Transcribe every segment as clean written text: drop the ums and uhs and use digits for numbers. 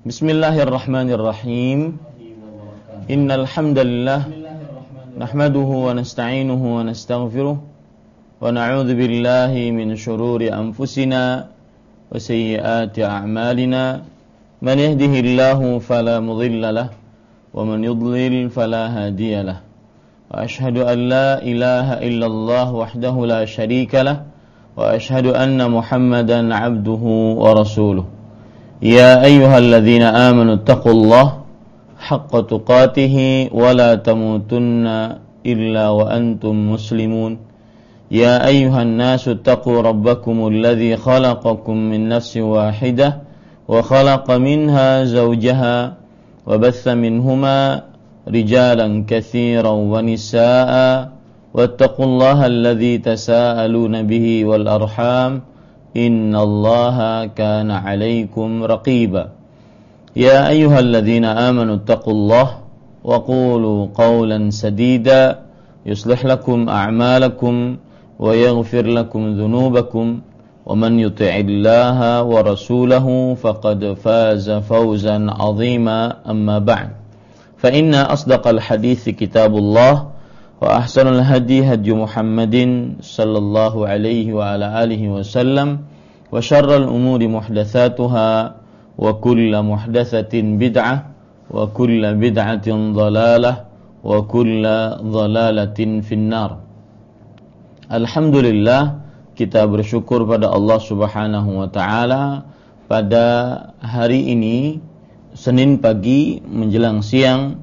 Bismillahirrahmanirrahim. Innal hamdalillah nahmaduhu wa nasta'inuhu wa nastaghfiruh wa na'udzu billahi min shururi anfusina wa sayyiati a'malina. Man yahdihillahu fala mudilla lahu wa man yudlil fala hadiya lahu. Wa ashhadu an la ilaha illallah wahdahu la syarika lahu wa ashhadu anna Muhammadan 'abduhu wa rasuluh. Ya ayyuhalladzina amanu taqullaha haqqa tuqatih wa la tamutunna illa wa antum muslimun. Ya ayyuhan nasu taqu rabbakumul ladzi khalaqakum min nafsin wahidah wa khalaqa minha zawjaha wa batha minhuma rijalan katsiran wa nisaa'a wattaqullaha alladzi tasaaluna bihi wal arham innallaha kana 'alaikum raqiba. Ya ayyuhalladzina amanu taqullaha wa qulu qawlan sadida yuslih lakum a'malakum wa yaghfir lakum dhunubakum wa man yuti'illaha wa rasulahu faqad faza fawzan 'azima. Amma ba'd, fa inna asdaqal hadithi kitabullah wa ahsanul hadi hadi Muhammadin sallallahu alaihi wa ala alihi wasallam wa syarrul umuri muhdatsatuha wa kullu muhdatsatin bid'ah wa kullu bid'atin dhalalah wa kullu dhalalatin finnar. Alhamdulillah, kita bersyukur pada Allah Subhanahu wa taala pada hari ini Senin pagi menjelang siang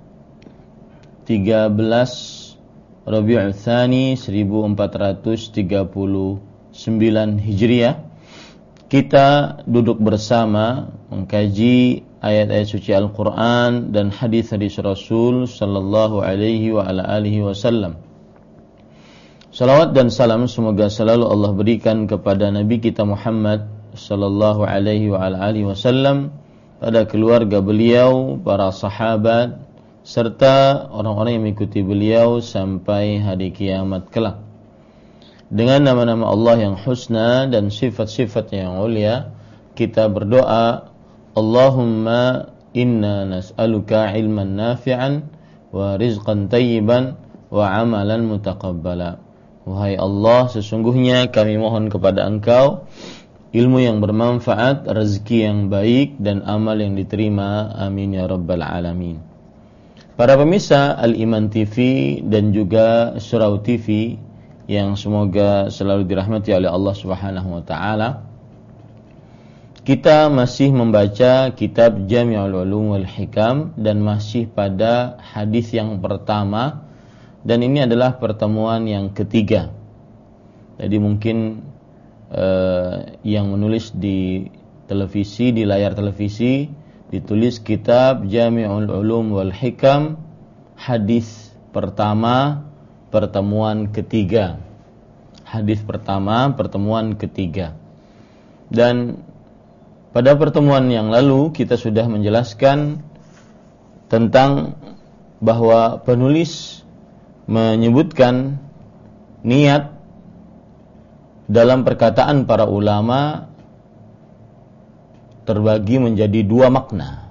13 Rabiul Tsani 1439 Hijriah, kita duduk bersama mengkaji ayat-ayat suci Al-Quran dan hadis-hadis Rasul sallallahu alaihi wa ala alihi wasallam. Salawat dan salam semoga selalu Allah berikan kepada Nabi kita Muhammad sallallahu alaihi wa ala alihi wasallam, pada keluarga beliau, para sahabat, serta orang-orang yang mengikuti beliau sampai hari kiamat kelak. Dengan nama-nama Allah yang husna dan sifat-sifat yang mulia, kita berdoa, Allahumma inna nas'aluka ilman nafi'an wa rizqan tayyiban wa amalan mutaqabbala. Wahai Allah, sesungguhnya kami mohon kepada Engkau ilmu yang bermanfaat, rezeki yang baik, dan amal yang diterima. Amin ya rabbal alamin. Para pemirsa Al-Iman TV dan juga Surau TV yang semoga selalu dirahmati oleh Allah Subhanahu wa taala, kita masih membaca kitab Jami'ul Ulum wal Hikam dan masih pada hadis yang pertama, dan ini adalah pertemuan yang ketiga. Jadi mungkin yang menulis di televisi, di layar televisi ditulis kitab Jami'ul Ulum wal Hikam, hadis pertama, pertemuan ketiga. Hadis pertama, pertemuan ketiga. Dan pada pertemuan yang lalu kita sudah menjelaskan tentang bahwa penulis menyebutkan niat dalam perkataan para ulama terbagi menjadi dua makna.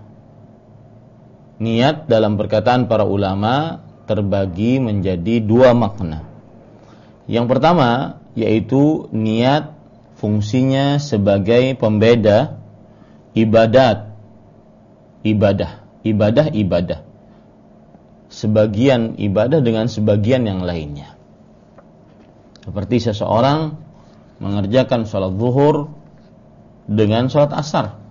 Niat dalam perkataan para ulama terbagi menjadi dua makna. Yang pertama yaitu niat fungsinya sebagai pembeda ibadah. Sebagian ibadah dengan sebagian yang lainnya. Seperti seseorang mengerjakan sholat zuhur dengan sholat asar,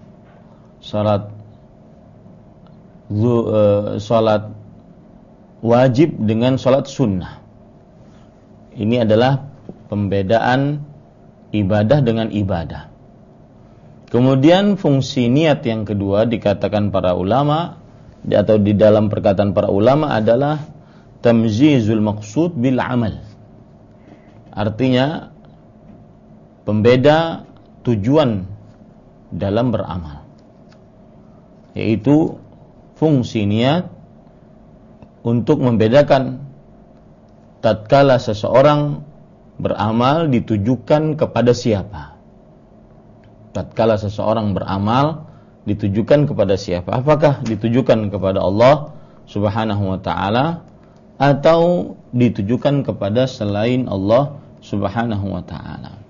sholat wajib dengan sholat sunnah. Ini adalah pembedaan ibadah dengan ibadah. Kemudian fungsi niat yang kedua dikatakan para ulama atau di dalam perkataan para ulama adalah tamyizul maqsud bil amal. Artinya pembeda tujuan dalam beramal, yaitu fungsi niat untuk membedakan tatkala seseorang beramal ditujukan kepada siapa. Tatkala seseorang beramal ditujukan kepada siapa? Apakah ditujukan kepada Allah Subhanahu wa taala atau ditujukan kepada selain Allah Subhanahu wa taala?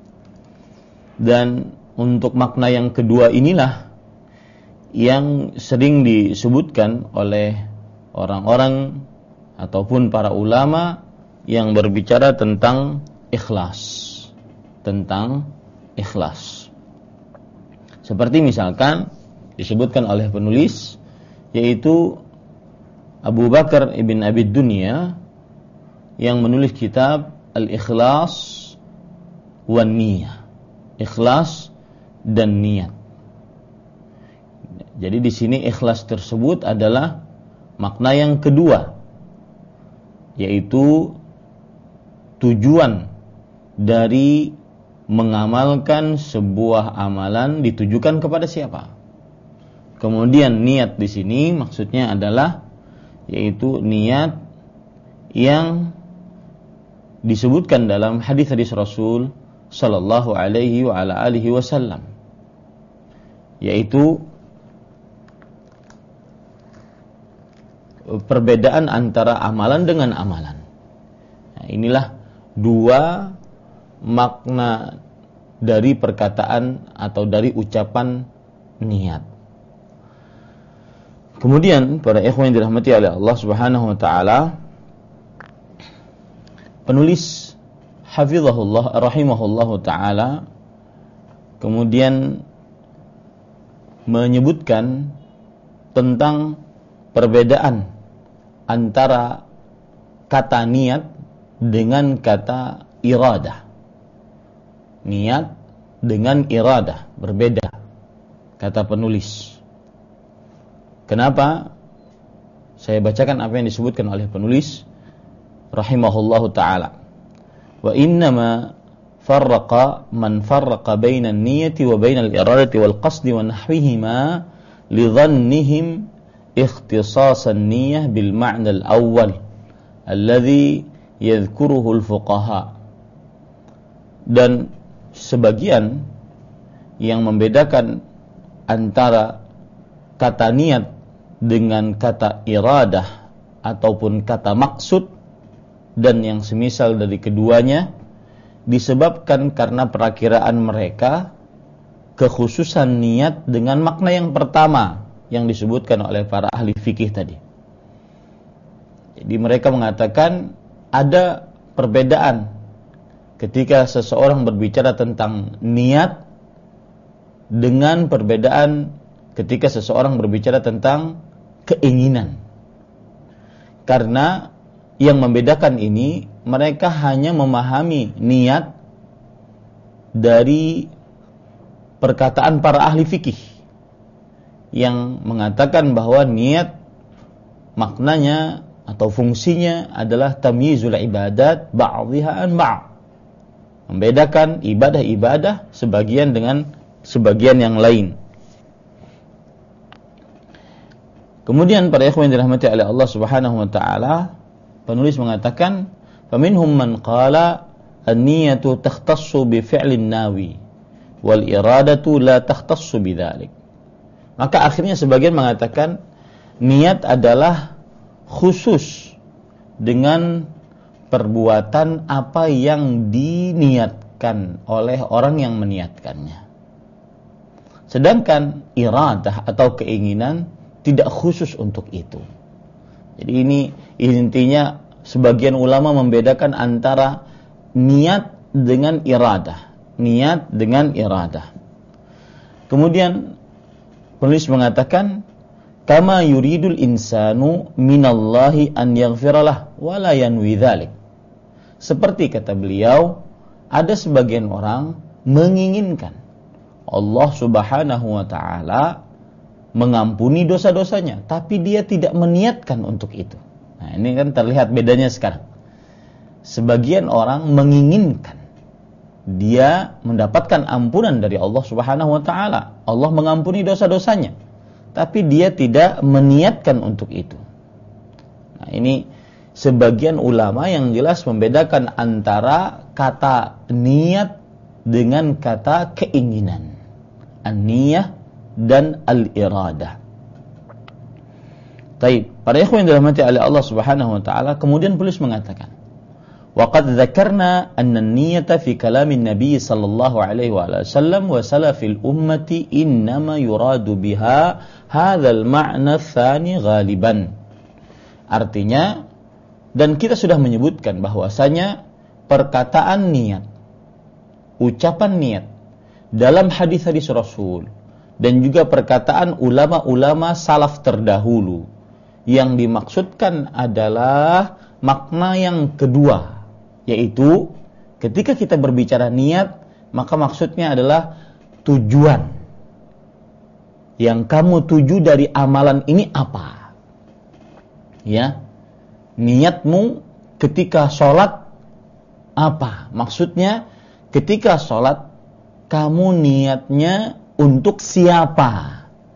Dan untuk makna yang kedua inilah yang sering disebutkan oleh orang-orang ataupun para ulama yang berbicara tentang ikhlas. Seperti misalkan disebutkan oleh penulis, yaitu Abu Bakar ibn Abi Dunya yang menulis kitab Al-Ikhlas wan Niyah. Ikhlas dan niat. Jadi di sini ikhlas tersebut adalah makna yang kedua, yaitu tujuan dari mengamalkan sebuah amalan ditujukan kepada siapa. Kemudian niat di sini maksudnya adalah yaitu niat yang disebutkan dalam hadis-hadis Rasul sallallahu alaihi wa ala alihi wasallam, yaitu perbedaan antara amalan dengan amalan. Nah, inilah dua makna dari perkataan atau dari ucapan niat. Kemudian para ikhwan yang dirahmati oleh Allah Subhanahu wa taala, penulis hafizahullah rahimahullahu taala kemudian menyebutkan tentang perbedaan antara kata niat dengan kata iradah. Niat dengan iradah berbeda, kata penulis. Kenapa? Saya bacakan apa yang disebutkan oleh penulis rahimahullahu ta'ala. Wa innama farraqa man farraqa baina an-niyyati wa baina al-iradati wal qasdi wa nahwihima li dhannihim ikhtisas an-niyyah bil ma'na al-awwal alladhi yadhkuruhu al-fuqaha. Dan sebagian yang membedakan antara kata niat dengan kata iradah ataupun kata maksud dan yang semisal dari keduanya disebabkan karena perakiraan mereka kekhususan niat dengan makna yang pertama yang disebutkan oleh para ahli fikih tadi. Jadi mereka mengatakan ada perbedaan ketika seseorang berbicara tentang niat dengan perbedaan ketika seseorang berbicara tentang keinginan. Karena yang membedakan ini, mereka hanya memahami niat dari perkataan para ahli fikih yang mengatakan bahwa niat maknanya atau fungsinya adalah tamyizul ibadat ba'dhiha an ba'd. Membedakan ibadah-ibadah sebagian dengan sebagian yang lain. Kemudian para ikhwan yang dirahmati oleh Allah Subhanahu wa taala, penulis mengatakan, "Faminhum man qala an-niyyatu takhtassu bi fi'lin nawi wal iradatu la takhtassu bidzalik." Maka akhirnya sebagian mengatakan niat adalah khusus dengan perbuatan apa yang diniatkan oleh orang yang meniatkannya. Sedangkan iradah atau keinginan tidak khusus untuk itu. Jadi ini intinya sebagian ulama membedakan antara niat dengan iradah. Niat dengan iradah. Kemudian penulis mengatakan, kama yuridul insanu minallahi an yaghfiralah wa la yanwi dzalik. Seperti kata beliau, ada sebagian orang menginginkan Allah Subhanahu wa taala mengampuni dosa-dosanya, tapi dia tidak meniatkan untuk itu. Nah, ini kan terlihat bedanya sekarang. Sebagian orang menginginkan dia mendapatkan ampunan dari Allah Subhanahu wa taala. Allah mengampuni dosa-dosanya, tapi dia tidak meniatkan untuk itu. Nah, ini sebagian ulama yang jelas membedakan antara kata niat dengan kata keinginan. An-niyah dan al-iradah. Taib, para ikhwan yang dirahmati oleh Allah Subhanahu wa taala, kemudian penulis mengatakan, wa qad dzakarna anna an-niyyata fi kalamin nabiy sallallahu alaihi wasallam wa salafil ummati innama yuradu biha hadzal ma'na tsani ghaliban. Artinya, dan kita sudah menyebutkan bahwasanya perkataan niat, ucapan niat dalam hadis-hadis Rasul dan juga perkataan ulama-ulama salaf terdahulu, yang dimaksudkan adalah makna yang kedua, yaitu ketika kita berbicara niat, maka maksudnya adalah tujuan. Yang kamu tuju dari amalan ini apa? Ya, niatmu ketika sholat apa? Maksudnya ketika sholat kamu niatnya untuk siapa?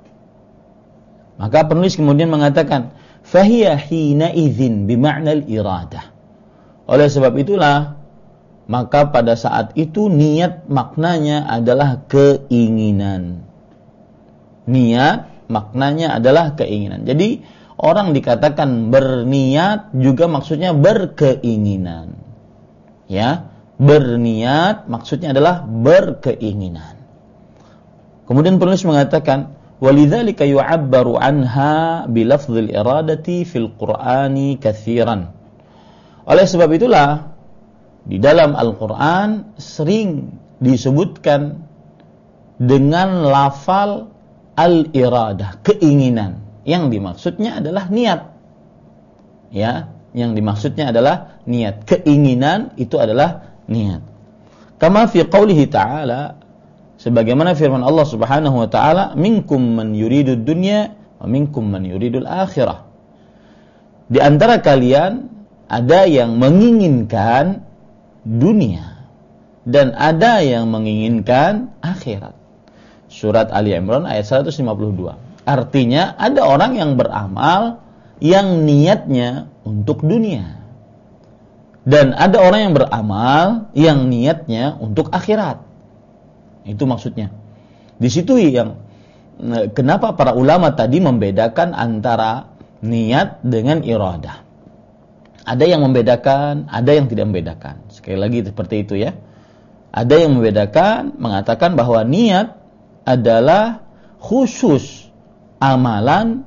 Maka penulis kemudian mengatakan, fahiya hina idzin bima'na al-iradah. Oleh sebab itulah, maka pada saat itu niat maknanya adalah keinginan. Niat maknanya adalah keinginan. Jadi orang dikatakan berniat juga maksudnya berkeinginan. Ya, berniat maksudnya adalah berkeinginan. Kemudian penulis mengatakan, walidzalika yu'abbaru anha bilafdzil iradati fil Qur'ani katsiran. Oleh sebab itulah di dalam Al-Qur'an sering disebutkan dengan lafal al-iradah, keinginan. Yang dimaksudnya adalah niat. Ya, yang dimaksudnya adalah niat. Keinginan itu adalah niat. Kama fi qoulihi ta'ala, sebagaimana firman Allah Subhanahu wa taala, minkum man yuridud dunya wa minkum man yuridul akhirah. Di antara kalian ada yang menginginkan dunia dan ada yang menginginkan akhirat. Surat Ali Imran ayat 152. Artinya ada orang yang beramal yang niatnya untuk dunia. Dan ada orang yang beramal yang niatnya untuk akhirat. Itu maksudnya. Di situ yang kenapa para ulama tadi membedakan antara niat dengan iradah. Ada yang membedakan, ada yang tidak membedakan. Sekali lagi seperti itu ya. Ada yang membedakan, mengatakan bahwa niat adalah khusus amalan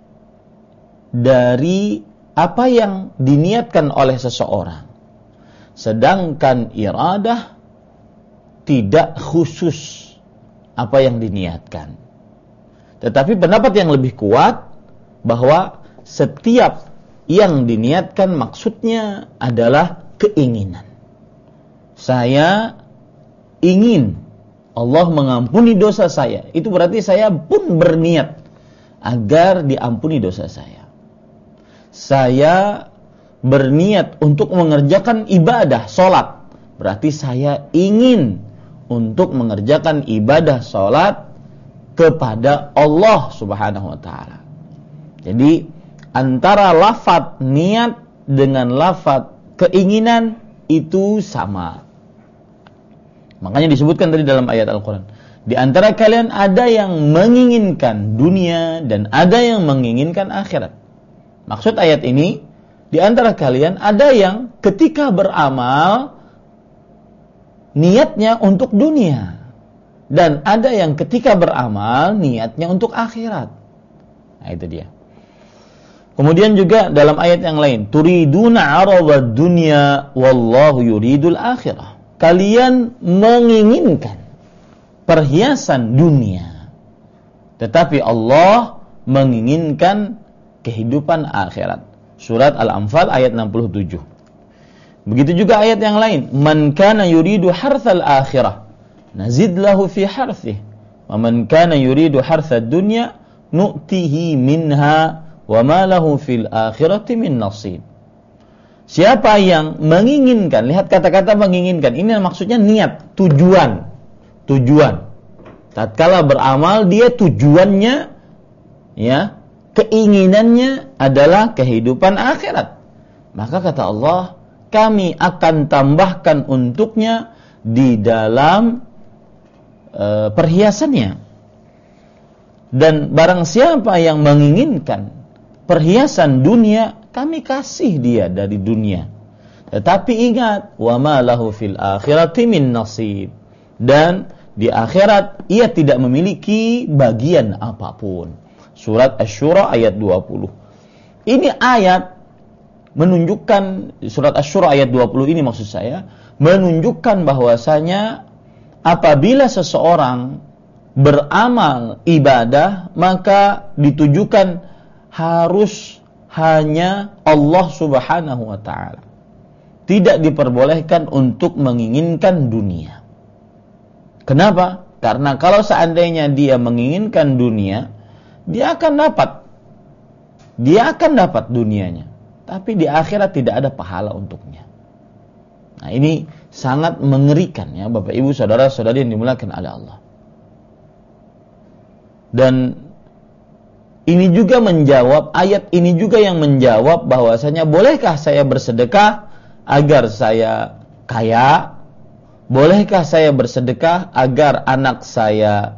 dari apa yang diniatkan oleh seseorang. Sedangkan iradah tidak khusus apa yang diniatkan. Tetapi pendapat yang lebih kuat bahwa setiap yang diniatkan maksudnya adalah keinginan. Saya ingin Allah mengampuni dosa saya. Itu berarti saya pun berniat agar diampuni dosa saya. Saya berniat untuk mengerjakan ibadah sholat. Berarti saya ingin untuk mengerjakan ibadah sholat kepada Allah Subhanahu wa ta'ala. Jadi antara lafaz niat dengan lafaz keinginan itu sama. Makanya disebutkan tadi dalam ayat Al-Quran, di antara kalian ada yang menginginkan dunia dan ada yang menginginkan akhirat. Maksud ayat ini, di antara kalian ada yang ketika beramal niatnya untuk dunia dan ada yang ketika beramal niatnya untuk akhirat. Nah, itu dia. Kemudian juga dalam ayat yang lain, turiduna 'aradad dunya wallahu yuridul akhirah. Kalian menginginkan perhiasan dunia, tetapi Allah menginginkan kehidupan akhirat. Surat Al-Anfal ayat 67. Begitu juga ayat yang lain, man kana yuridu harthal akhirah nazid lahu fi harthih wa man kana yuridu harthad dunya nu'tihi minha wa ma lahu fil akhirati min nasib. Siapa yang menginginkan, lihat kata-kata menginginkan, ini maksudnya niat, tujuan. Tatkala beramal dia tujuannya, ya, keinginannya adalah kehidupan akhirat. Maka kata Allah, kami akan tambahkan untuknya di dalam perhiasannya. Dan barang siapa yang menginginkan perhiasan dunia, kami kasih dia dari dunia. Tetapi ingat, wa ma lahu fil akhirati min nasib. Dan di akhirat ia tidak memiliki bagian apapun. Surat Asy-Syura ayat 20. Ini ayat menunjukkan, surat Asy-Syura ayat 20 ini maksud saya, menunjukkan bahwasanya apabila seseorang beramal ibadah, maka ditujukan harus hanya Allah Subhanahu wa ta'ala. Tidak diperbolehkan untuk menginginkan dunia. Kenapa? Karena kalau seandainya dia menginginkan dunia, dia akan dapat dunianya, tapi di akhirat tidak ada pahala untuknya. Nah, ini sangat mengerikan ya Bapak Ibu saudara-saudari yang dimuliakan oleh Allah. Dan ini juga menjawab, ayat ini juga yang menjawab bahwasanya bolehkah saya bersedekah agar saya kaya? Bolehkah saya bersedekah agar anak saya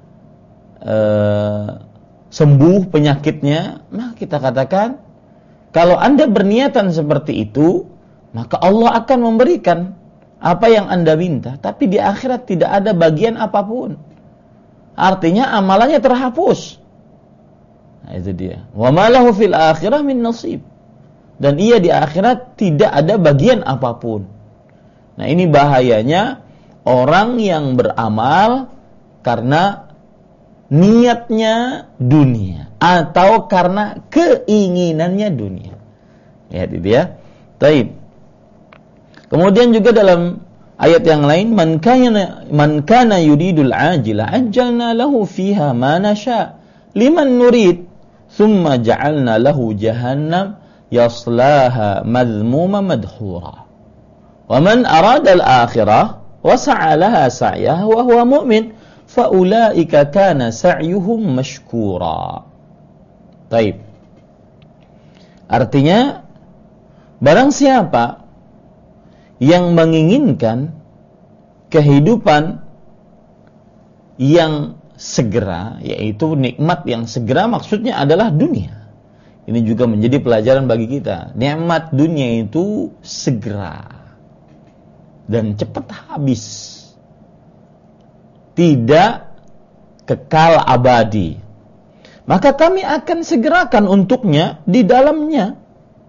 sembuh penyakitnya? Nah, kita katakan, kalau Anda berniatan seperti itu, maka Allah akan memberikan apa yang Anda minta, tapi di akhirat tidak ada bagian apapun. Artinya amalannya terhapus. Nah, itu dia. Wa ma lahu fil akhirah min nasib. Dan ia di akhirat tidak ada bagian apapun. Nah, ini bahayanya orang yang beramal karena niatnya dunia atau karena keinginannya dunia. Lihat itu ya. Baik. Kemudian juga dalam ayat yang lain, man kana yuridul ajila ajjalna lahu fiha ma nasha liman nurid thumma ja'alna lahu jahannam yaslaha madhmuma madhura. Wa man arada al-akhirah wa sa'a laha sa'yaha wa huwa mu'min fa ulaika kana sa'yuhum mashkura. Baik. Artinya barang siapa yang menginginkan kehidupan yang segera, yaitu nikmat yang segera, maksudnya adalah dunia. Ini juga menjadi pelajaran bagi kita. Nikmat dunia itu segera dan cepat habis, tidak kekal abadi. Maka kami akan segerakan untuknya di dalamnya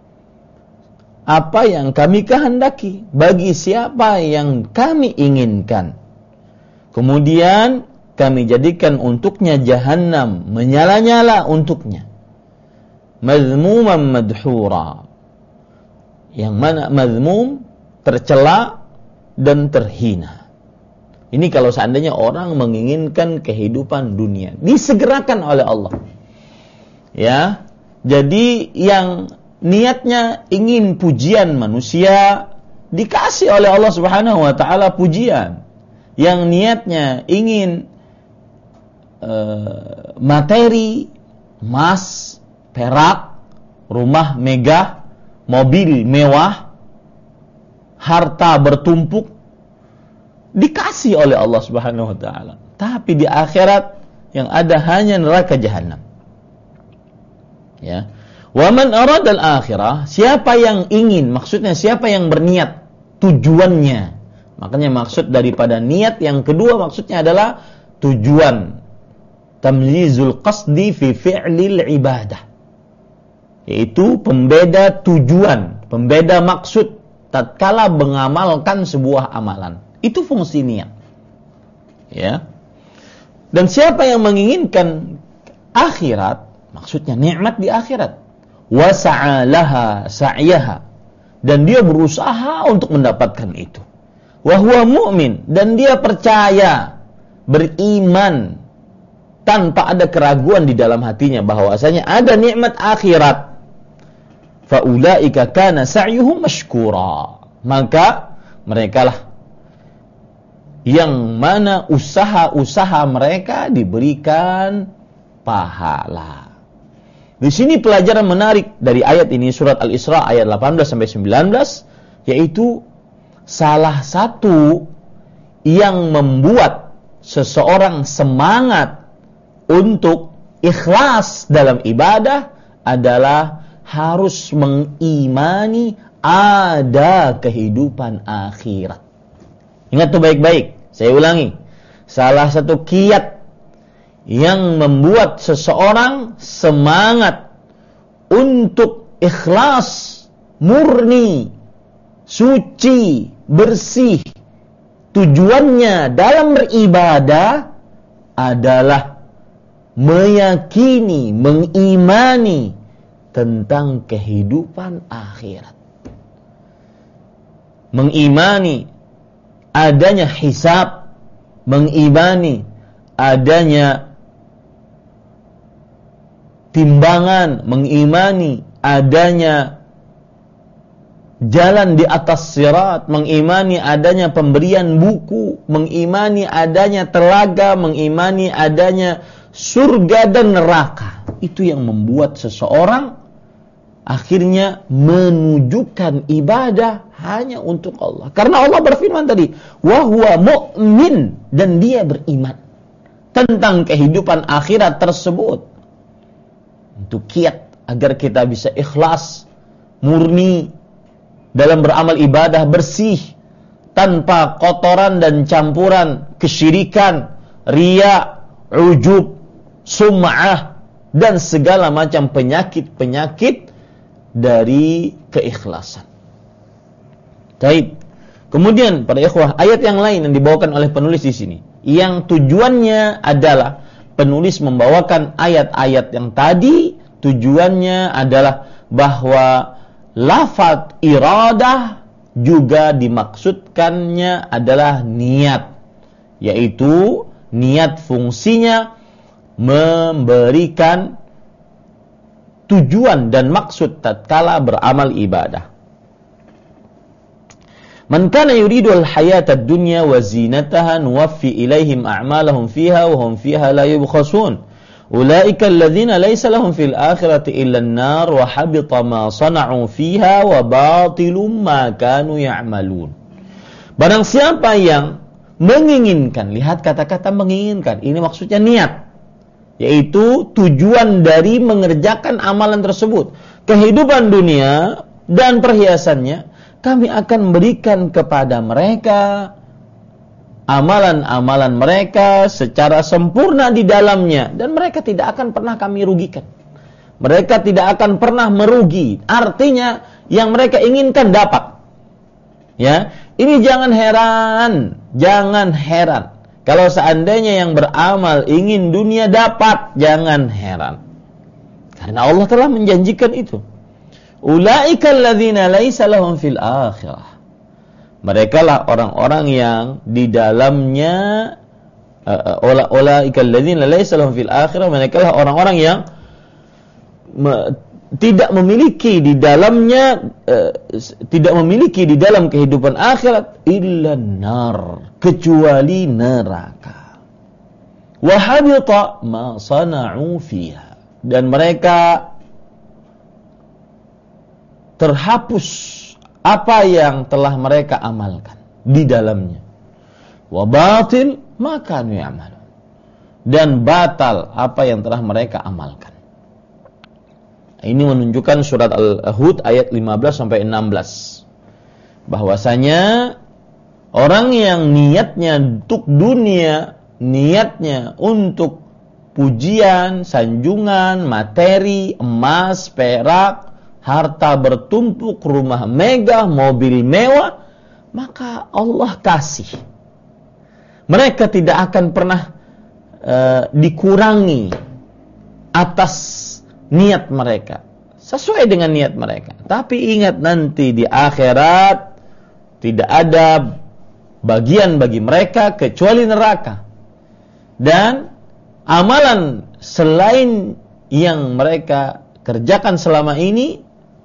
apa yang kami kehendaki bagi siapa yang kami inginkan. Kemudian kami jadikan untuknya jahannam, menyala-nyala untuknya. Madhmuman madhura. Yang mana madhmum, tercela dan terhina. Ini kalau seandainya orang menginginkan kehidupan dunia, disegerakan oleh Allah. Ya. Jadi yang niatnya ingin pujian manusia, dikasih oleh Allah Subhanahu wa taala pujian. Yang niatnya ingin materi, emas, perak, rumah megah, mobil mewah, harta bertumpuk, dikasih oleh Allah Subhanahu wa taala. Tapi di akhirat yang ada hanya neraka jahanam. Ya. Wa man arada al-akhirah, siapa yang ingin, maksudnya siapa yang berniat, tujuannya. Makanya maksud daripada niat yang kedua maksudnya adalah tujuan. Tamyizul qasdi fi fi'lil ibadah. Yaitu pembeda tujuan, pembeda maksud tatkala mengamalkan sebuah amalan. Itu fungsi niat. Ya. Dan siapa yang menginginkan akhirat, maksudnya nikmat di akhirat, wa sa'alaha sa'yaha, dan dia berusaha untuk mendapatkan itu. Wa huwa mu'min, dan dia percaya, beriman tanpa ada keraguan di dalam hatinya bahwasanya ada nikmat akhirat. Fa ulaika kana sa'yuhum mashkura. Maka merekalah yang mana usaha-usaha mereka diberikan pahala. Di sini pelajaran menarik dari ayat ini, surat Al-Isra ayat 18 sampai 19, yaitu salah satu yang membuat seseorang semangat untuk ikhlas dalam ibadah adalah harus mengimani ada kehidupan akhirat. Ingat tuh baik-baik, saya ulangi. Salah satu kiat yang membuat seseorang semangat untuk ikhlas, murni, suci, bersih, tujuannya dalam beribadah adalah meyakini, mengimani tentang kehidupan akhirat. Mengimani adanya hisab, mengimani adanya timbangan, mengimani adanya jalan di atas sirat, mengimani adanya pemberian buku, mengimani adanya telaga, mengimani adanya surga dan neraka. Itu yang membuat seseorang akhirnya menunjukkan ibadah hanya untuk Allah. Karena Allah berfirman tadi, wa huwa mu'min, dan dia beriman tentang kehidupan akhirat tersebut. Untuk kiat agar kita bisa ikhlas, murni dalam beramal ibadah, bersih tanpa kotoran dan campuran kesyirikan, riya, ujub, sum'ah, dan segala macam penyakit-penyakit dari keikhlasan. Baik. Kemudian pada ikhwah, ayat yang lain yang dibawakan oleh penulis di sini, yang tujuannya adalah penulis membawakan ayat-ayat yang tadi, tujuannya adalah bahwa lafaz iradah juga dimaksudkannya adalah niat, yaitu niat fungsinya memberikan tujuan dan maksud tatkala beramal ibadah. Man kana yuridu al-hayata ad-dunya wa zinataha nuwaffi ilaihim a'malahum fiha wa hum fiha la yubkhasun. Ulaika alladhina laysa lahum fil akhirati illa an-nar wa habita ma sana'u fiha wa batilum ma kanu ya'malun. Barang siapa yang menginginkan, lihat kata-kata menginginkan, ini maksudnya niat, yaitu tujuan dari mengerjakan amalan tersebut, kehidupan dunia dan perhiasannya, kami akan berikan kepada mereka amalan-amalan mereka secara sempurna di dalamnya, dan mereka tidak akan pernah kami rugikan. Mereka tidak akan pernah merugi. Artinya yang mereka inginkan dapat. Ya, ini jangan heran. Kalau seandainya yang beramal ingin dunia dapat, jangan heran. Karena Allah telah menjanjikan itu. Ulaika alladzina laisa lahum fil akhirah. Mereka lah orang-orang yang di dalamnya ulaika alladzina laisa lahum fil akhirah, mereka lah orang-orang yang tidak memiliki di dalamnya di dalam kehidupan akhirat illa nar, kecuali neraka. Wa habita ma sana'u fiha, dan mereka terhapus apa yang telah mereka amalkan di dalamnya. Wa batil ma kanu ya'malun, dan batal apa yang telah mereka amalkan. Ini menunjukkan surat Al-Hud ayat 15 sampai 16. Bahwasanya orang yang niatnya untuk dunia, niatnya untuk pujian, sanjungan, materi, emas, perak, harta bertumpuk, rumah megah, mobil mewah, maka Allah kasih. Mereka tidak akan pernah dikurangi atas niat mereka, sesuai dengan niat mereka. Tapi ingat, nanti di akhirat tidak ada bagian bagi mereka kecuali neraka. Dan amalan selain yang mereka kerjakan selama ini,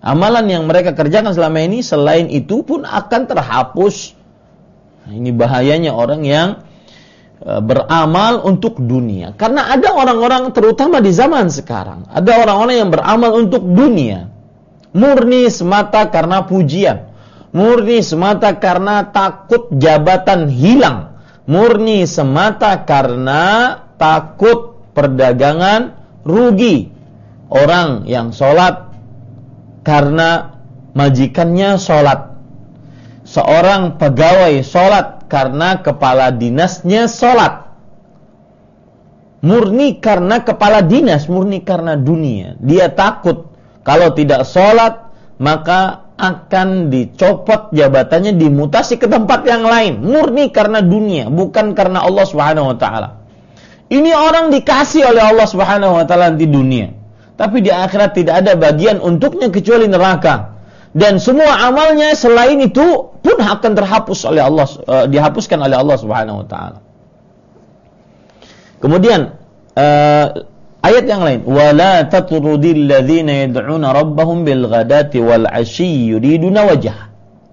selain itu pun akan terhapus. Nah, ini bahayanya orang yang beramal untuk dunia. Karena ada orang-orang, terutama di zaman sekarang, ada orang-orang yang beramal untuk dunia, murni semata karena pujian, murni semata karena takut jabatan hilang, murni semata karena takut perdagangan rugi orang yang sholat karena majikannya sholat, seorang pegawai sholat karena kepala dinasnya sholat, murni karena kepala dinas, murni karena dunia. Dia takut kalau tidak sholat maka akan dicopot jabatannya, dimutasi ke tempat yang lain, murni karena dunia, bukan karena Allah Subhanahu wa taala. Ini orang dikasih oleh Allah Subhanahu wa taala di dunia, tapi di akhirat tidak ada bagian untuknya kecuali neraka. Dan semua amalnya selain itu pun akan terhapus oleh Allah, dihapuskan oleh Allah Subhanahu wa taala. Kemudian ayat yang lain, wala tatrudil ladzina yad'una rabbahum bil ghadati wal 'ashyi yuriduna wajha.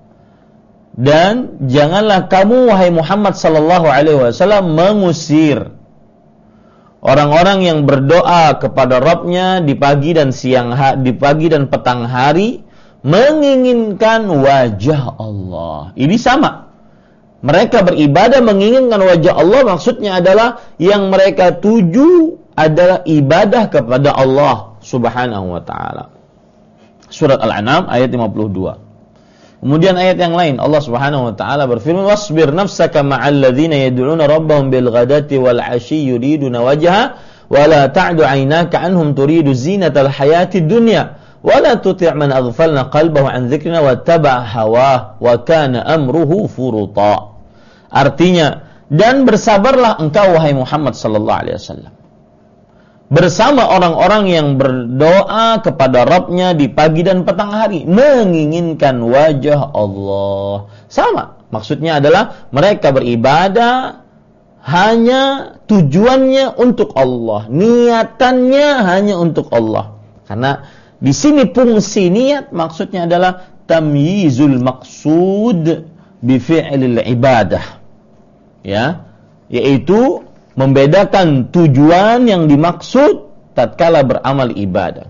Dan janganlah kamu wahai Muhammad sallallahu alaihi wasallam mengusir orang-orang yang berdoa kepada Rabb-nya di pagi dan di pagi dan petang hari menginginkan wajah Allah. Ini sama. Mereka beribadah menginginkan wajah Allah, maksudnya adalah yang mereka tuju adalah ibadah kepada Allah Subhanahu wa taala. Surat Al-An'am ayat 52. Kemudian ayat yang lain Allah Subhanahu wa taala berfirman, wasbir nafsaka ma'al ladzina yad'una rabbahum bil ghadati wal 'ashyi yuriduna wajha wa la ta'du 'aynaka 'anhum turidu zinatal hayatid dunya wa la tuti' man aghfalna qalbahu 'an dzikrina wattaba'a hawah wa kana amruhu furuta. Artinya, dan bersabarlah engkau wahai Muhammad sallallahu alaihi wasallam bersama orang-orang yang berdoa kepada Rabb-nya di pagi dan petang hari menginginkan wajah Allah. Sama, maksudnya adalah mereka beribadah hanya tujuannya untuk Allah, niatannya hanya untuk Allah. Karena di sini fungsi niat maksudnya adalah tamyizul maqsud bi fi'lil ibadah. Ya, yaitu membedakan tujuan yang dimaksud tatkala beramal ibadah.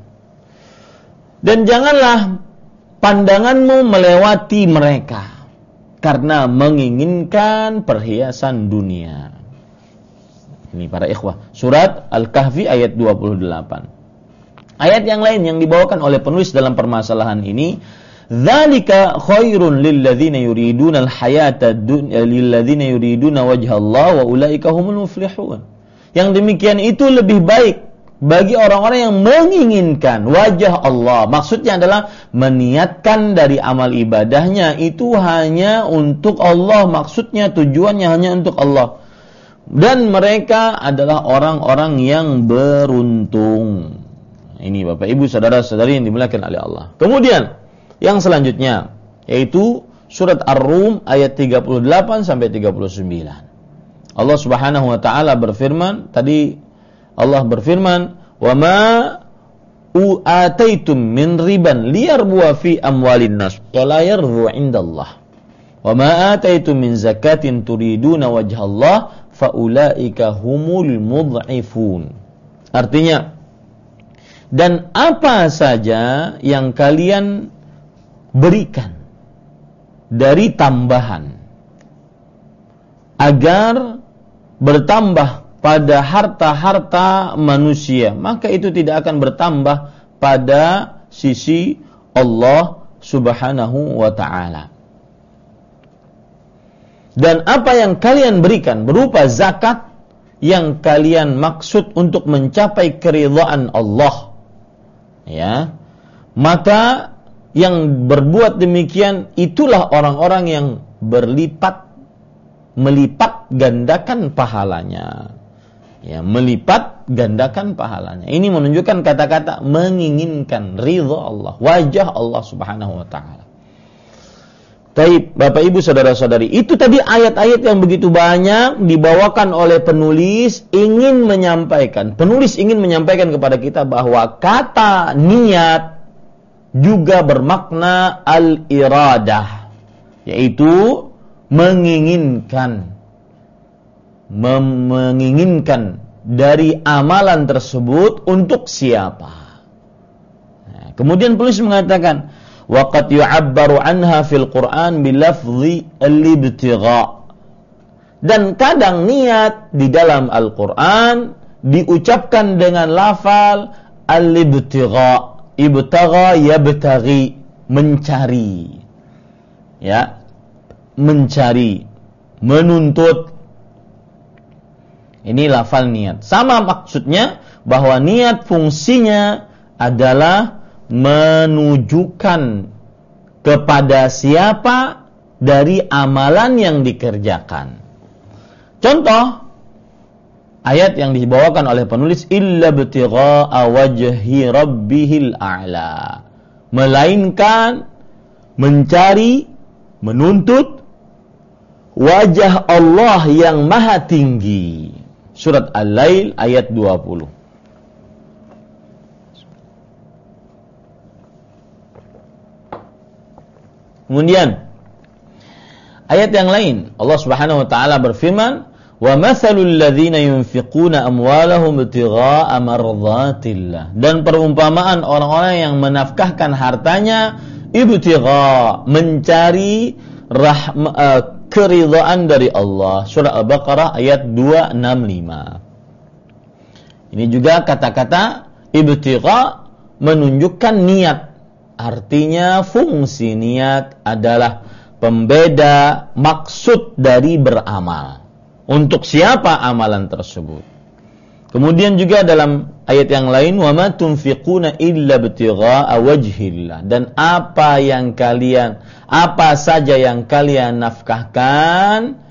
Dan janganlah pandanganmu melewati mereka karena menginginkan perhiasan dunia. Ini para ikhwah, surat Al-Kahfi ayat 28. Ayat yang lain yang dibawakan oleh penulis dalam permasalahan ini, dzalika khairun lil ladzina yuriduna al hayata dunya lil ladzina yuriduna wajha Allah wa ulaika humul muflihun. Yang demikian itu lebih baik bagi orang-orang yang menginginkan wajah Allah. Maksudnya adalah meniatkan dari amal ibadahnya itu hanya untuk Allah, maksudnya tujuannya hanya untuk Allah. Dan mereka adalah orang-orang yang beruntung. Ini Bapak Ibu saudara-saudari yang dimuliakan oleh Allah. Kemudian yang selanjutnya yaitu surat Ar-Rum ayat 38 sampai 39. Allah Subhanahu wa taala berfirman, tadi Allah berfirman, "Wa ma ataitum min riban liyarbu fi amwalin nas wa la yarbu 'indallah. Wa ma ataitum min zakatin turiduna wajhallah fa ulaika humul mudh'ifun." Artinya, dan apa saja yang kalian berikan dari tambahan agar bertambah pada harta-harta manusia, maka itu tidak akan bertambah pada sisi Allah Subhanahu wa ta'ala. Dan apa yang kalian berikan berupa zakat yang kalian maksud untuk mencapai keridhaan Allah, ya, maka yang berbuat demikian itulah orang-orang yang melipat gandakan pahalanya. Ya, melipat gandakan pahalanya. Ini menunjukkan kata-kata menginginkan ridha Allah, wajah Allah Subhanahu wa taala. Baik, Bapak Ibu saudara-saudari, itu tadi ayat-ayat yang begitu banyak dibawakan oleh penulis ingin menyampaikan kepada kita bahwa kata niat juga bermakna al-iradah, yaitu menginginkan dari amalan tersebut untuk siapa. Nah, kemudian penulis mengatakan, waqad yu'abbaru anha fil Qur'an bilafzi al-ibtigha. Dan kadang niat di dalam Al-Qur'an diucapkan dengan lafal al-ibtigha. Ibtagha yabtaghi, mencari. Ya, mencari, menuntut. Ini lafal niat. Sama maksudnya, bahwa niat fungsinya adalah menunjukkan kepada siapa dari amalan yang dikerjakan. Contoh ayat yang dibawakan oleh penulis, illa ibtigha'a wajhi rabbihil a'la, melainkan mencari, menuntut wajah Allah yang maha tinggi. Surat Al-Lail ayat 20. Kemudian ayat yang lain, Allah Subhanahu wa taala berfirman, "Wa mathalul ladzina yunfiquna amwalahum ibtigha'a mardhatillah." Dan perumpamaan orang-orang yang menafkahkan hartanya ibtigha, mencari keridhaan dari Allah. Surah Al-Baqarah ayat 265. Ini juga kata-kata ibtigha menunjukkan niat. Artinya fungsi niat adalah pembeda maksud dari beramal. Untuk siapa amalan tersebut? Kemudian juga dalam ayat yang lain, wa ma tunfiquna illa ibtigha'a wajhillah. Dan apa saja yang kalian nafkahkan,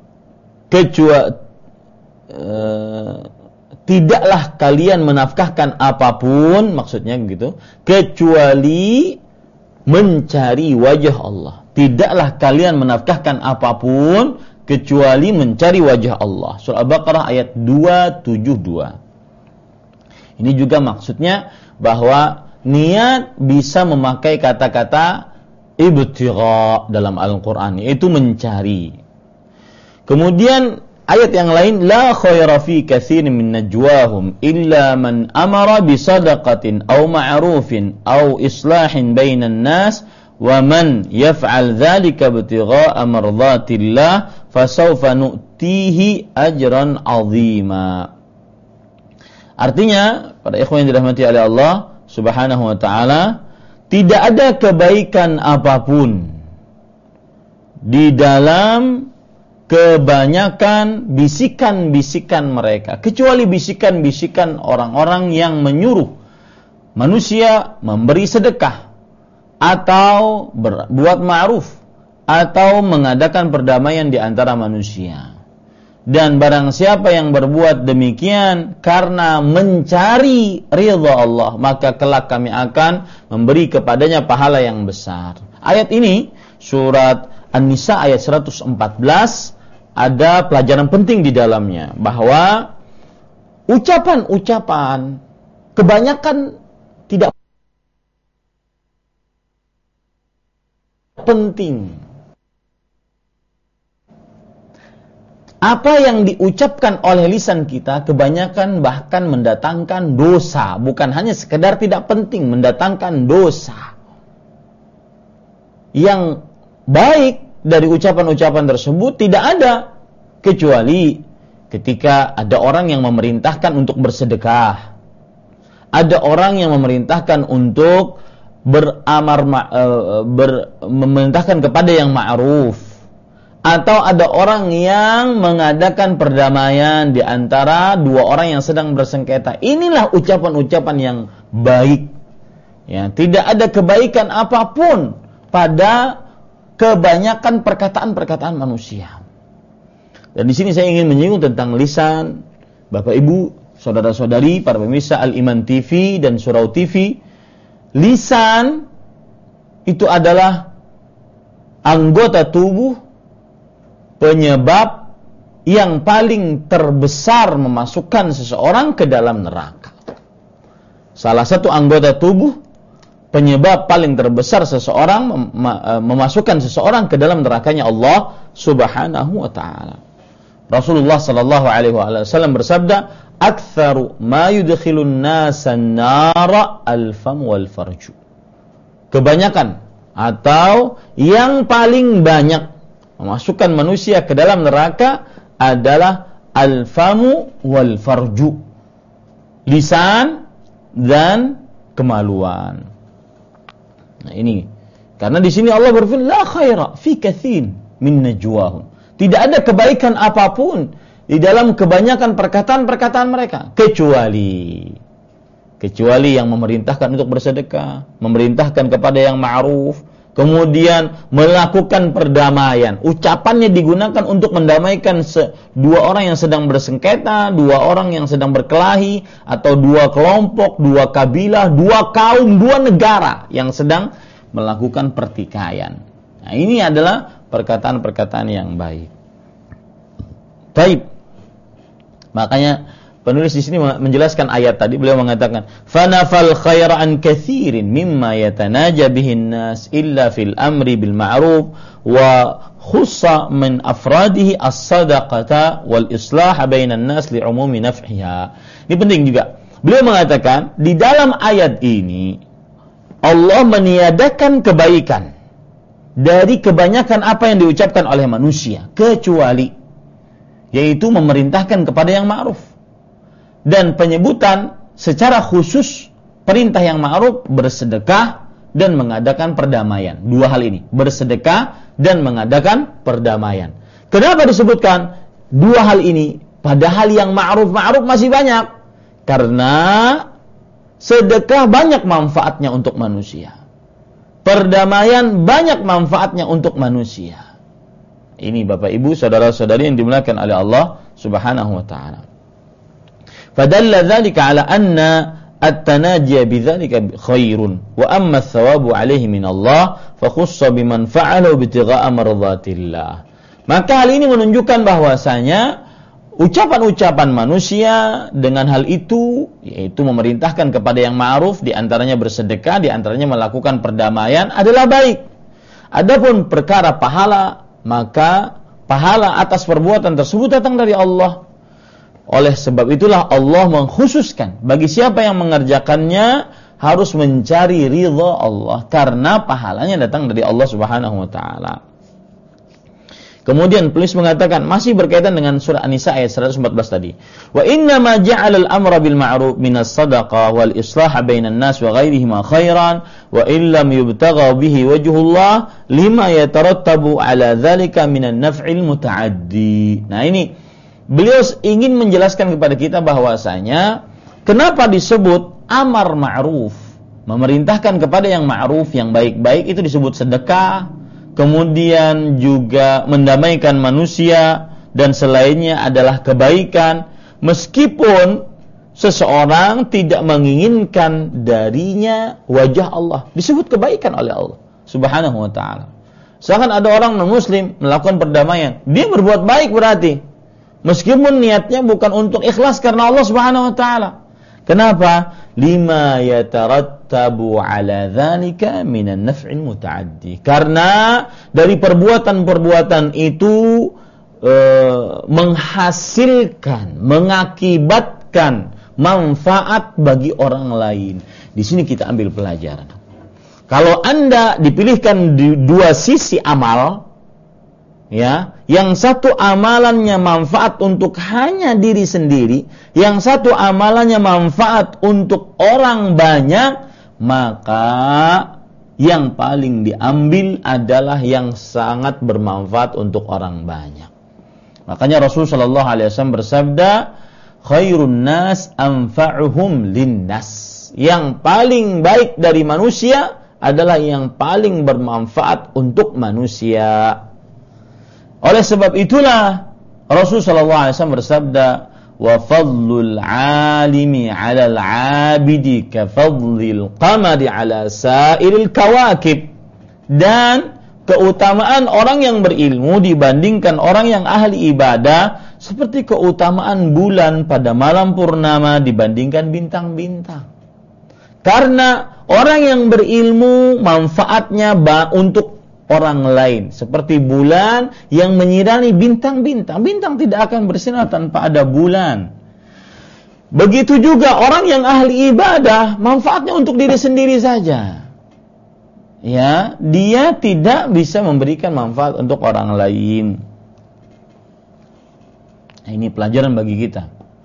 tidaklah kalian menafkahkan apapun, maksudnya begitu, kecuali mencari wajah Allah. Tidaklah kalian menafkahkan apapun kecuali mencari wajah Allah. Surah Al-Baqarah ayat 272. Ini juga maksudnya bahwa niat bisa memakai kata-kata ibtigha dalam Al-Quran, yaitu mencari. Kemudian ayat yang lain, la khaira fi katsirin min najwahum illa man amara bi sadaqatin aw ma'rufin aw islahin bainan nas wa man yaf'al dzalika ibtigha'a mardhatillah fasawfa nu'tihi ajran 'azima. Artinya, para ikhwan yang dirahmati oleh Allah Subhanahu wa taala, tidak ada kebaikan apapun di dalam kebanyakan bisikan-bisikan mereka, kecuali bisikan-bisikan orang-orang yang menyuruh manusia memberi sedekah atau berbuat ma'ruf atau mengadakan perdamaian di antara manusia. Dan barang siapa yang berbuat demikian karena mencari ridha Allah, maka kelak kami akan memberi kepadanya pahala yang besar. Ayat ini surat An-Nisa ayat 114, ada pelajaran penting di dalamnya, bahwa ucapan-ucapan kebanyakan tidak penting. Apa yang diucapkan oleh lisan kita kebanyakan bahkan mendatangkan dosa, bukan hanya sekedar tidak penting, mendatangkan dosa. Yang baik dari ucapan-ucapan tersebut tidak ada, kecuali ketika ada orang yang memerintahkan untuk bersedekah, ada orang yang memerintahkan untuk memerintahkan kepada yang ma'ruf, atau ada orang yang mengadakan perdamaian di antara dua orang yang sedang bersengketa. Inilah ucapan-ucapan yang baik. Ya, tidak ada kebaikan apapun pada kebanyakan perkataan-perkataan manusia. Dan di sini saya ingin menyinggung tentang lisan. Bapak Ibu, saudara-saudari, para pemirsa Al-Iman TV dan Surau TV, lisan itu adalah anggota tubuh penyebab yang paling terbesar memasukkan seseorang ke dalam neraka. Salah satu anggota tubuh penyebab paling terbesar seseorang memasukkan seseorang ke dalam nerakanya Allah Subhanahu wa taala. Rasulullah sallallahu alaihi wasallam bersabda, "Aktsaru ma yudkhilun nasa an-nara al-fam wal farju." Kebanyakan atau yang paling banyak memasukkan manusia ke dalam neraka adalah al-famu wal farju, lisan dan kemaluan. Nah, ini karena di sini Allah berfirman la khaira fi katsin min najwahum. Tidak ada kebaikan apapun di dalam kebanyakan perkataan-perkataan mereka kecuali yang memerintahkan untuk bersedekah, memerintahkan kepada yang ma'ruf, kemudian melakukan perdamaian. Ucapannya digunakan untuk mendamaikan dua orang yang sedang bersengketa, dua orang yang sedang berkelahi, atau dua kelompok, dua kabilah, dua kaum, dua negara yang sedang melakukan pertikaian. Nah, ini adalah perkataan-perkataan yang baik. Baik. Makanya penulis di sini menjelaskan ayat tadi, beliau mengatakan fanafal khaira an katsirin mimma yatanaja bihin nas illa fil amri bil ma'ruf wa khussa min afradihi as-sadaqata wal islah bainan nas li umumi naf'iha. Ini penting juga. Beliau mengatakan di dalam ayat ini Allah meniadakan kebaikan dari kebanyakan apa yang diucapkan oleh manusia kecuali yaitu memerintahkan kepada yang ma'ruf. Dan penyebutan secara khusus perintah yang ma'ruf, bersedekah dan mengadakan perdamaian. Dua hal ini, bersedekah dan mengadakan perdamaian. Kenapa disebutkan dua hal ini padahal yang ma'ruf masih banyak? Karena sedekah banyak manfaatnya untuk manusia. Perdamaian banyak manfaatnya untuk manusia. Ini Bapak Ibu, saudara-saudari yang dimuliakan oleh Allah Subhanahu wa taala. فدل ذلك على أن التناجي بذلك خير وأما الثواب عليه من الله فخص بمن فعله ابتغاء مرضات الله. Maka hal ini menunjukkan bahwasanya ucapan-ucapan manusia dengan hal itu, yaitu memerintahkan kepada yang ma'ruf, di antaranya bersedekah, di antaranya melakukan perdamaian, adalah baik. Adapun perkara pahala, maka pahala atas perbuatan tersebut datang dari Allah. Oleh sebab itulah Allah mengkhususkan bagi siapa yang mengerjakannya harus mencari ridha Allah karena pahalanya datang dari Allah Subhanahu wa taala. Kemudian penulis mengatakan masih berkaitan dengan surah An-Nisa ayat 114 tadi. Wa inna ma ja'ala al-amra bil ma'ruf minas sadaqah wal islah bainan nas wa ghairihima khairan wa illam yubtagha bihi wajhullah lima yatarattabu ala dzalika minan naf'il muta'addi. Nah, ini beliau ingin menjelaskan kepada kita bahwasanya kenapa disebut amar ma'ruf, memerintahkan kepada yang ma'ruf, yang baik-baik itu disebut sedekah, kemudian juga mendamaikan manusia dan selainnya adalah kebaikan, meskipun seseorang tidak menginginkan darinya wajah Allah, disebut kebaikan oleh Allah Subhanahu wa taala. Sedangkan ada orang non-muslim melakukan perdamaian, dia berbuat baik berarti meskipun niatnya bukan untuk ikhlas karena Allah Subhanahu wa taala. Kenapa? Lima yatarattabu ala dzalika minan naf'il muta'addi. Karena dari perbuatan-perbuatan itu menghasilkan, mengakibatkan manfaat bagi orang lain. Di sini kita ambil pelajaran. Kalau Anda dipilihkan di dua sisi amal, ya, yang satu amalannya manfaat untuk hanya diri sendiri, yang satu amalannya manfaat untuk orang banyak, maka yang paling diambil adalah yang sangat bermanfaat untuk orang banyak. Makanya Rasul sallallahu alaihi wasallam bersabda, khairun nas anfa'uhum linnas. Yang paling baik dari manusia adalah yang paling bermanfaat untuk manusia. Oleh sebab itulah Rasul sallallahu alaihi wasallam bersabda, "Wa fadlul 'alimi 'alal 'abidi ka fadlil qamari 'ala sa'iril kawakib." Dan keutamaan orang yang berilmu dibandingkan orang yang ahli ibadah seperti keutamaan bulan pada malam purnama dibandingkan bintang-bintang. Karena orang yang berilmu manfaatnya untuk orang lain, seperti bulan yang menyinari bintang-bintang. Bintang tidak akan bersinar tanpa ada bulan. Begitu juga orang yang ahli ibadah, manfaatnya untuk diri sendiri saja. Ya, dia tidak bisa memberikan manfaat untuk orang lain. Nah, ini pelajaran bagi kita.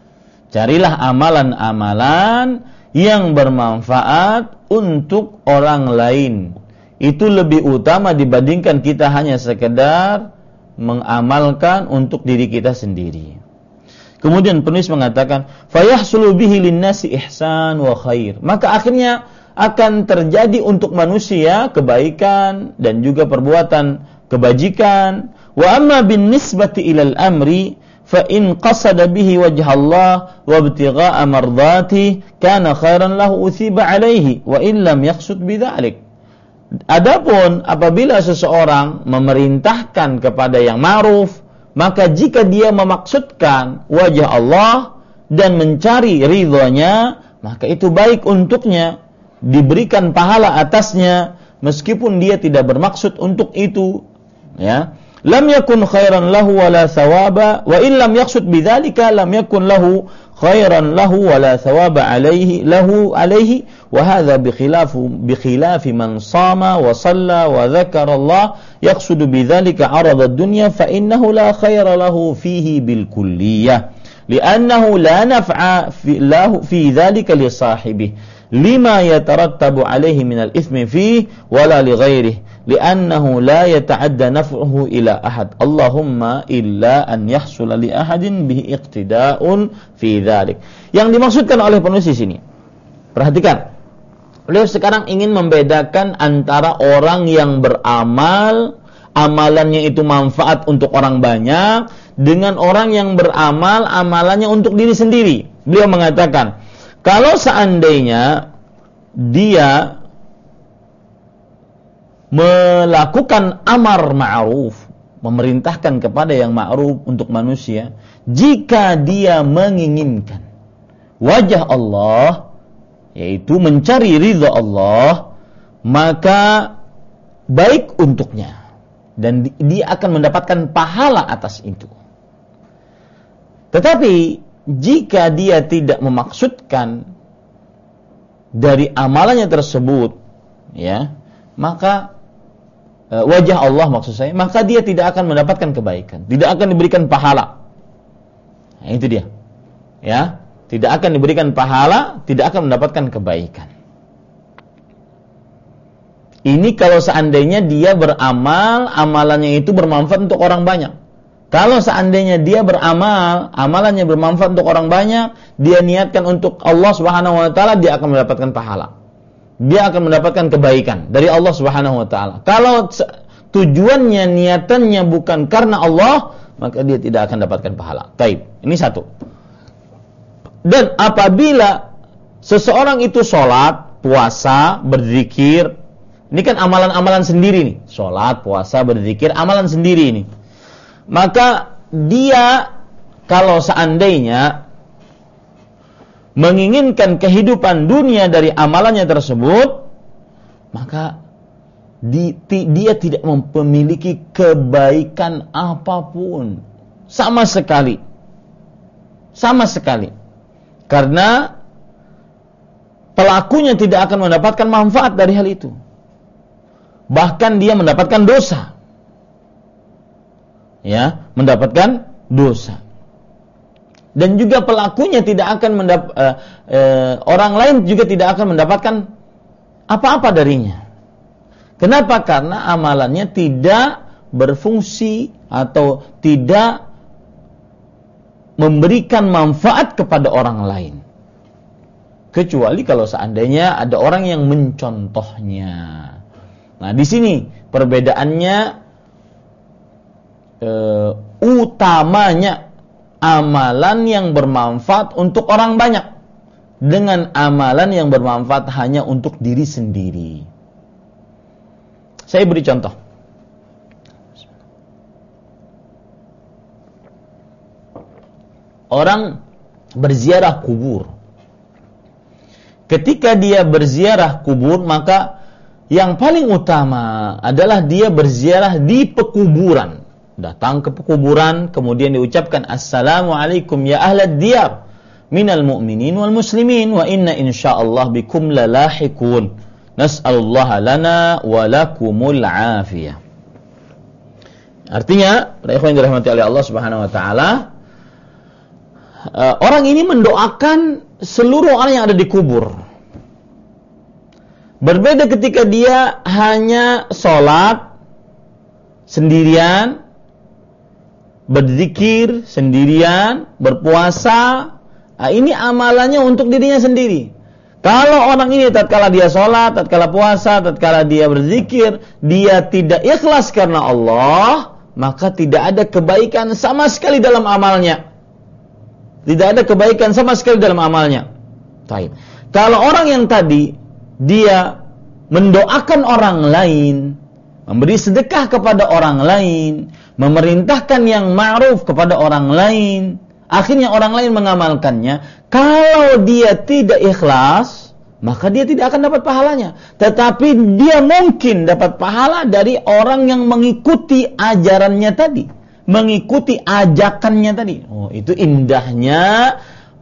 Carilah amalan-amalan yang bermanfaat untuk orang lain. Itu lebih utama dibandingkan kita hanya sekedar mengamalkan untuk diri kita sendiri. Kemudian penulis mengatakan, fayahsulu bihi linnasi ihsan wa khair. Maka akhirnya akan terjadi untuk manusia kebaikan dan juga perbuatan kebajikan. Wa amma bin nisbati ilal amri fa in qasada bihi wajha Allah wa ibtigha'a mardati kana khairan lahu uthiba alaihi wa in lam yaqsud bidzalik. Adapun apabila seseorang memerintahkan kepada yang ma'ruf, maka jika dia memaksudkan wajah Allah dan mencari ridhonya, maka itu baik untuknya, diberikan pahala atasnya meskipun dia tidak bermaksud untuk itu, ya. Lam yakun khairan lahu wala thawaba wa in lam yaqsud bidzalika lam yakun lahu khairan lahu wala thawaba alaihi wa hadha bikhilafi man sama wa shalla wa dzakara Allah yaqsudu bidzalika 'arada ad-dunya fa innahu la khaira lahu fihi bil kulliyah li'annahu la naf'a fi dzalika li sahibihi lima yatarattabu alaihi min al-ithmi fihi wala li ghairihi li'annahu la yata'adda naf'uhu ila ahad Allahumma illa an yahsula li ahadin bihi iqtida'un fi dzalik. Yang dimaksudkan oleh penulis di sini, perhatikan, beliau sekarang ingin membedakan antara orang yang beramal, amalannya itu manfaat untuk orang banyak, dengan orang yang beramal, amalannya untuk diri sendiri. Beliau mengatakan, kalau seandainya dia melakukan amar ma'ruf, memerintahkan kepada yang ma'ruf untuk manusia, jika dia menginginkan wajah Allah, yaitu mencari ridha Allah, maka baik untuknya dan dia akan mendapatkan pahala atas itu. Tetapi jika dia tidak memaksudkan dari amalannya tersebut, ya, maka wajah Allah maksud saya, maka dia tidak akan mendapatkan kebaikan, tidak akan diberikan pahala. Nah, itu dia. Ya, tidak akan diberikan pahala, tidak akan mendapatkan kebaikan. Ini kalau seandainya dia beramal, amalannya itu bermanfaat untuk orang banyak. Kalau seandainya dia beramal, amalannya bermanfaat untuk orang banyak, dia niatkan untuk Allah Subhanahu wa taala, dia akan mendapatkan pahala. Dia akan mendapatkan kebaikan dari Allah Subhanahu wa taala. Kalau tujuannya, niatannya bukan karena Allah, maka dia tidak akan dapatkan pahala. Taib. Ini satu. Dan apabila seseorang itu sholat, puasa, berzikir, ini kan amalan-amalan sendiri nih. Sholat, puasa, berzikir, amalan sendiri ini. Maka dia kalau seandainya menginginkan kehidupan dunia dari amalannya tersebut, maka dia tidak memiliki kebaikan apapun sama sekali, karena pelakunya tidak akan mendapatkan manfaat dari hal itu, bahkan dia mendapatkan dosa, ya, mendapatkan dosa. Dan juga pelakunya tidak akan orang lain juga tidak akan mendapatkan apa-apa darinya. Kenapa? Karena amalannya tidak berfungsi atau tidak memberikan manfaat kepada orang lain. Kecuali kalau seandainya ada orang yang mencontohnya. Nah, di sini perbedaannya utamanya amalan yang bermanfaat untuk orang banyak dengan amalan yang bermanfaat hanya untuk diri sendiri. Saya beri contoh. Orang berziarah kubur. Ketika dia berziarah kubur, maka yang paling utama adalah dia berziarah di pekuburan. Datang ke pekuburan, kemudian diucapkan Assalamualaikum ya ahlad diyar minal mu'minin wal muslimin wa inna insyaallah bikum lalahiqun nas'alullaha lana wa lakumul afiyah. Artinya, para ikhwan yang dirahmati oleh Allah Subhanahu wa taala, orang ini mendoakan seluruh orang yang ada di kubur. Berbeda ketika dia hanya sholat sendirian, berzikir sendirian, berpuasa. Nah, ini amalannya untuk dirinya sendiri. Kalau orang ini tatkala dia sholat, tatkala puasa, tatkala dia berzikir, dia tidak ikhlas karena Allah, maka tidak ada kebaikan sama sekali dalam amalnya. Tidak ada kebaikan sama sekali dalam amalnya. Baik. Kalau orang yang tadi dia mendoakan orang lain, memberi sedekah kepada orang lain, memerintahkan yang ma'ruf kepada orang lain, akhirnya orang lain mengamalkannya, kalau dia tidak ikhlas, maka dia tidak akan dapat pahalanya. Tetapi dia mungkin dapat pahala dari orang yang mengikuti ajarannya tadi, mengikuti ajakannya tadi. Oh, itu indahnya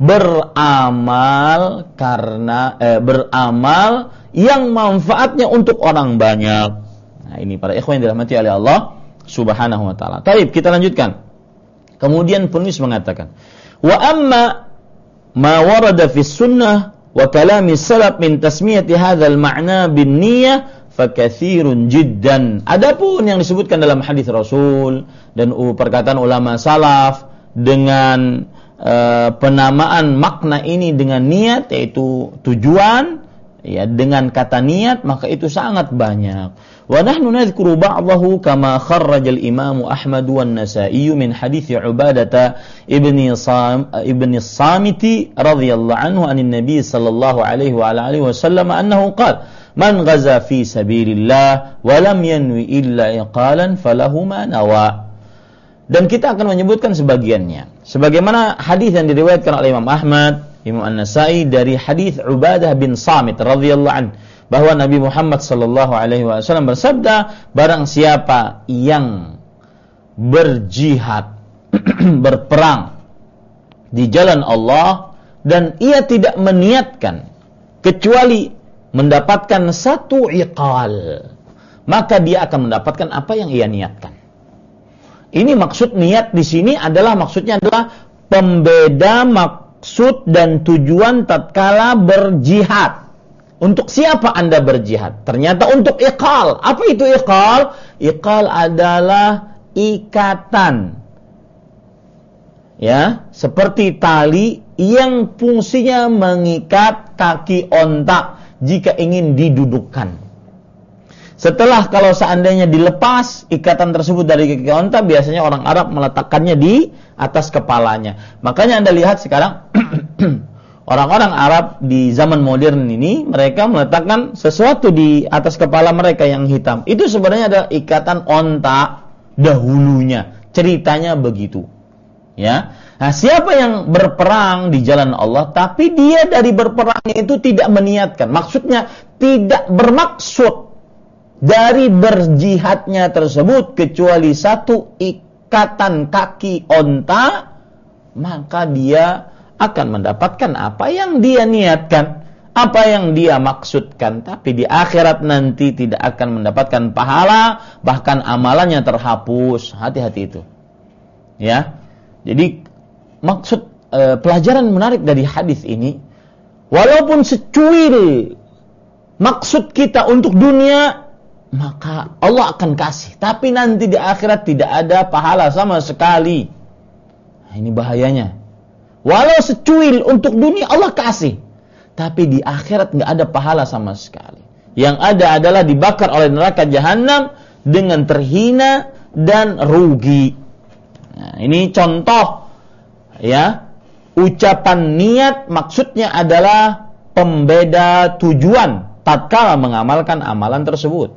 beramal beramal yang manfaatnya untuk orang banyak. Nah, ini para ikhwan yang dirahmati oleh Allah Subhanahu wa taala. Baik, kita lanjutkan. Kemudian penulis mengatakan, wa amma ma warada fi sunnah wa kalami salaf min tasmiyati hadzal ma'na bin niyyah fakatsirun jiddan. Adapun yang disebutkan dalam hadis Rasul dan perkataan ulama salaf dengan penamaan makna ini dengan niat, yaitu tujuan, ya, dengan kata niat, maka itu sangat banyak. Wa nahnu nadhkuru ba'dahu kama kharrajal Imam Ahmad wan Nasa'i min hadits Ubadah ibni Samiti radhiyallahu anhu anin Nabi sallallahu alaihi wa alihi wasallam annahu qala man ghaza fi sabilillah wa lam yanwi illa iqalan falahu ma nawa. Dan kita akan menyebutkan sebagiannya. Sebagaimana hadis yang diriwayatkan oleh Imam Ahmad, Imam An-Nasa'i dari hadis Ubadah bin Samit radhiyallahu anhu bahwa Nabi Muhammad sallallahu alaihi wasallam bersabda, barang siapa yang berjihad berperang di jalan Allah dan ia tidak meniatkan kecuali mendapatkan satu iqal, maka dia akan mendapatkan apa yang ia niatkan. Ini maksud niat di sini maksudnya adalah pembeda maksud dan tujuan tatkala berjihad. Untuk siapa Anda berjihad? Ternyata untuk iqal. Apa itu iqal? Iqal adalah ikatan. Ya, seperti tali yang fungsinya mengikat kaki onta jika ingin didudukkan. Setelah kalau seandainya dilepas ikatan tersebut dari kaki onta, biasanya orang Arab meletakkannya di atas kepalanya. Makanya Anda lihat sekarang orang-orang Arab di zaman modern ini, mereka meletakkan sesuatu di atas kepala mereka yang hitam. Itu sebenarnya adalah ikatan onta dahulunya. Ceritanya begitu. Ya. Nah, siapa yang berperang di jalan Allah, tapi dia dari berperangnya itu tidak meniatkan. Maksudnya tidak bermaksud dari berjihadnya tersebut kecuali satu ikatan kaki onta, maka dia akan mendapatkan apa yang dia niatkan, apa yang dia maksudkan, tapi di akhirat nanti tidak akan mendapatkan pahala, bahkan amalannya terhapus. Hati-hati itu. Ya. Jadi maksud pelajaran menarik dari hadis ini, walaupun secuil maksud kita untuk dunia, maka Allah akan kasih, tapi nanti di akhirat tidak ada pahala sama sekali. Nah, ini bahayanya. Walau secuil untuk dunia Allah kasih, tapi di akhirat nggak ada pahala sama sekali. Yang ada adalah dibakar oleh neraka jahanam dengan terhina dan rugi. Nah, ini contoh, ya, ucapan niat maksudnya adalah pembeda tujuan tatkala mengamalkan amalan tersebut.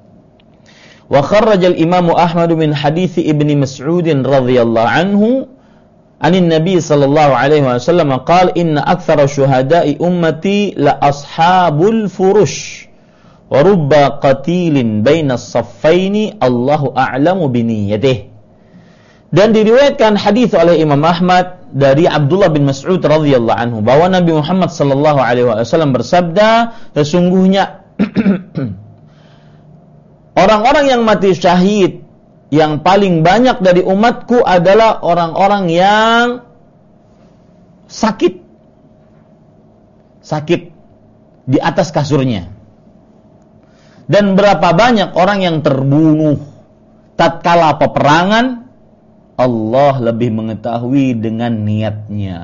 Wa kharrajal Imam Ahmad min hadits Ibnu Mas'ud radhiyallahu anhu anin Nabi sallallahu alaihi wasallam qala inna aktsara syuhada'i ummati la ashabul furush wa rubba qatilin baina as-saffaini Allahu a'lamu bi niyyatihi. Dan diriwayatkan hadis oleh Imam Ahmad dari Abdullah bin Mas'ud radhiyallahu anhu bahwa Nabi Muhammad sallallahu alaihi wasallam bersabda, sesungguhnya orang-orang yang mati syahid yang paling banyak dari umatku adalah orang-orang yang sakit di atas kasurnya. Dan berapa banyak orang yang terbunuh tatkala peperangan, Allah lebih mengetahui dengan niatnya.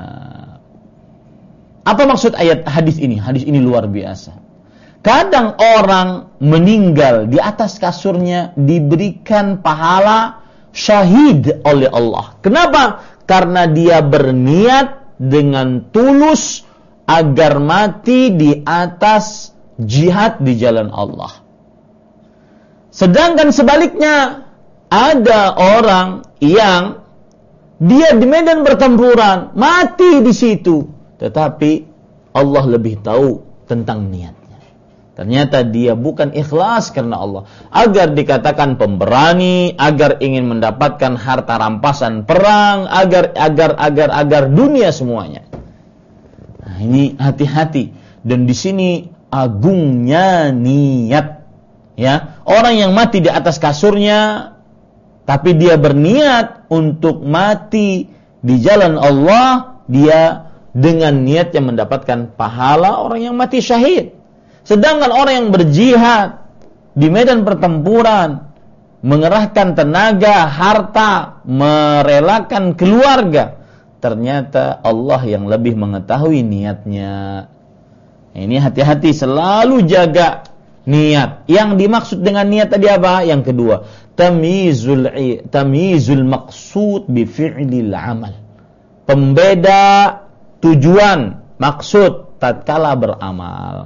Apa maksud hadis ini? Hadis ini luar biasa. Kadang orang meninggal di atas kasurnya diberikan pahala syahid oleh Allah. Kenapa? Karena dia berniat dengan tulus agar mati di atas jihad di jalan Allah. Sedangkan sebaliknya, ada orang yang dia di medan pertempuran mati di situ, tetapi Allah lebih tahu tentang niatnya. Ternyata dia bukan ikhlas karena Allah, agar dikatakan pemberani, agar ingin mendapatkan harta rampasan perang, agar dunia semuanya. Nah, ini hati-hati. Dan di sini agungnya niat. Ya, orang yang mati di atas kasurnya, tapi dia berniat untuk mati di jalan Allah, dia dengan niat yang mendapatkan pahala orang yang mati syahid. Sedangkan orang yang berjihad di medan pertempuran, mengerahkan tenaga, harta, merelakan keluarga, ternyata Allah yang lebih mengetahui niatnya. Ini hati-hati, selalu jaga niat. Yang dimaksud dengan niat tadi apa? Yang kedua, tamyizul maqsud bi fi'lil amal. Pembeda tujuan, maksud tatkala beramal.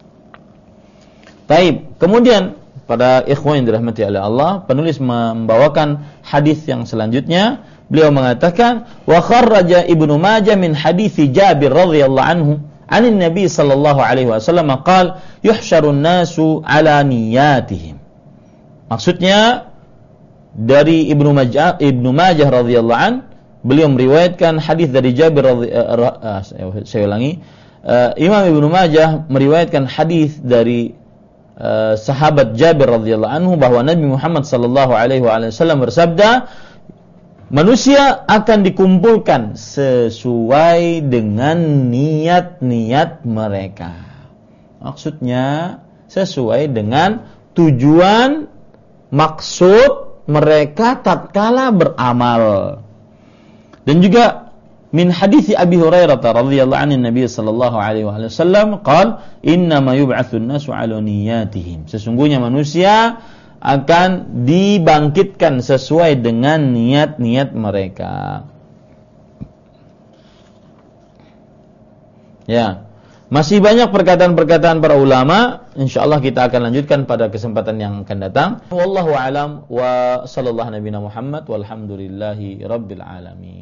Baik, kemudian pada ikhwan yang dirahmati oleh Allah, penulis membawakan hadis yang selanjutnya. Beliau mengatakan, wa kharraja Ibnu Majah min hadits Jabir radhiyallahu anhu, anin Nabi sallallahu alaihi wasallam qala, yuhsyarun nasu ala niyatihim. Maksudnya dari Ibnu Majah radhiyallahu an, beliau meriwayatkan hadis dari Jabir saya ulangi, Imam Ibnu Majah meriwayatkan hadis dari sahabat Jabir radhiyallahu anhu bahwa Nabi Muhammad sallallahu alaihi wasallam bersabda, manusia akan dikumpulkan sesuai dengan niat-niat mereka. Maksudnya sesuai dengan tujuan maksud mereka tatkala beramal. Dan juga min hadithi Abi Hurairah radhiyallahu anhu Nabi sallallahu alaihi wasallam qala innama yub'atsun nasu 'ala niyatihim. Sesungguhnya manusia akan dibangkitkan sesuai dengan niat-niat mereka. Ya, masih banyak perkataan-perkataan para ulama. Insyaallah kita akan lanjutkan pada kesempatan yang akan datang. Wallahu a'lam wa sallallahu nabiyana Muhammad walhamdulillahi rabbil alamin.